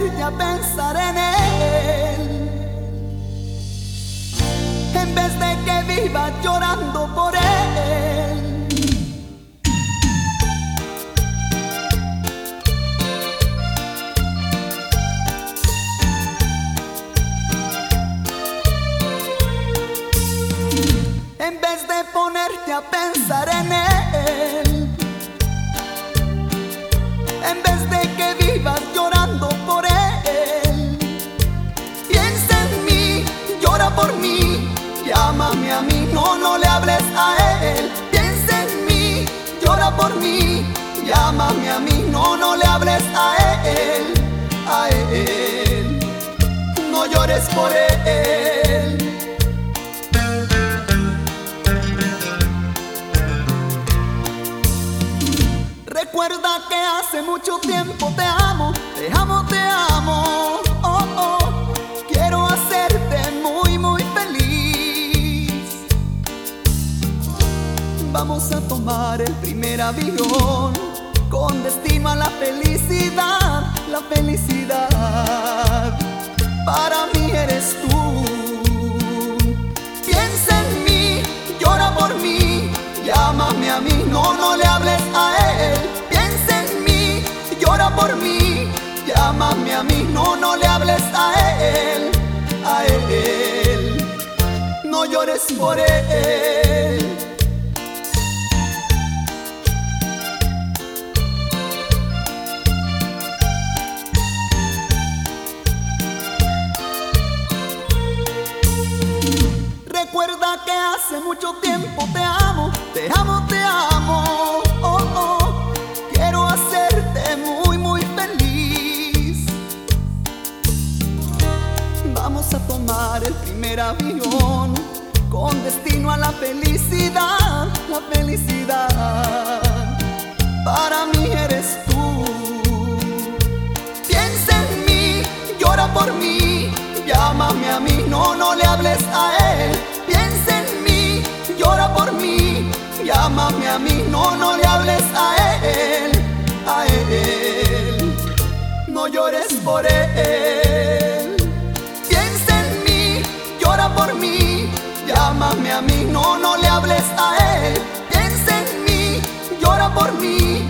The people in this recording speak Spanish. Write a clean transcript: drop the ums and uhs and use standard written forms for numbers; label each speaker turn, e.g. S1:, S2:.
S1: ponerte a pensar en él, en vez de que vivas llorando por él. En vez de ponerte a pensar en él, en vez de que vivas llorando por él, piensa en mí, llora por mí, llámame a mí, no le hables a él. Piensa en mí, llora por mí, llámame a mí, no le hables a él, a él. No llores por él. Recuerda que hace mucho tiempo te amo, te amo, te amo. Oh, oh, quiero hacerte muy, muy feliz. Vamos a tomar el primer avión con destino a la felicidad, la felicidad. Para mí eres tú. Piensa en mí, llora por mí, llámame a mí, no le hables a él. Piensa en mí, llora por mí, llámame a mí, no le hables a él, a él. No llores por él. Recuerda que hace mucho tiempo te amo, te amo, te amo. Oh, oh, quiero hacerte muy, muy feliz. Vamos a tomar el primer avión con destino a la felicidad, la felicidad. Para mí eres tú. Piensa en mí, llora por mí, llámame a mí, no le hables a él. Piensa en mí, llora por mí, llámame a mí, no le hables a él, a él. No llores por él. Piensa en mí, llora por mí, llámame a mí, no le hables a él. Piensa en mí, llora por mí,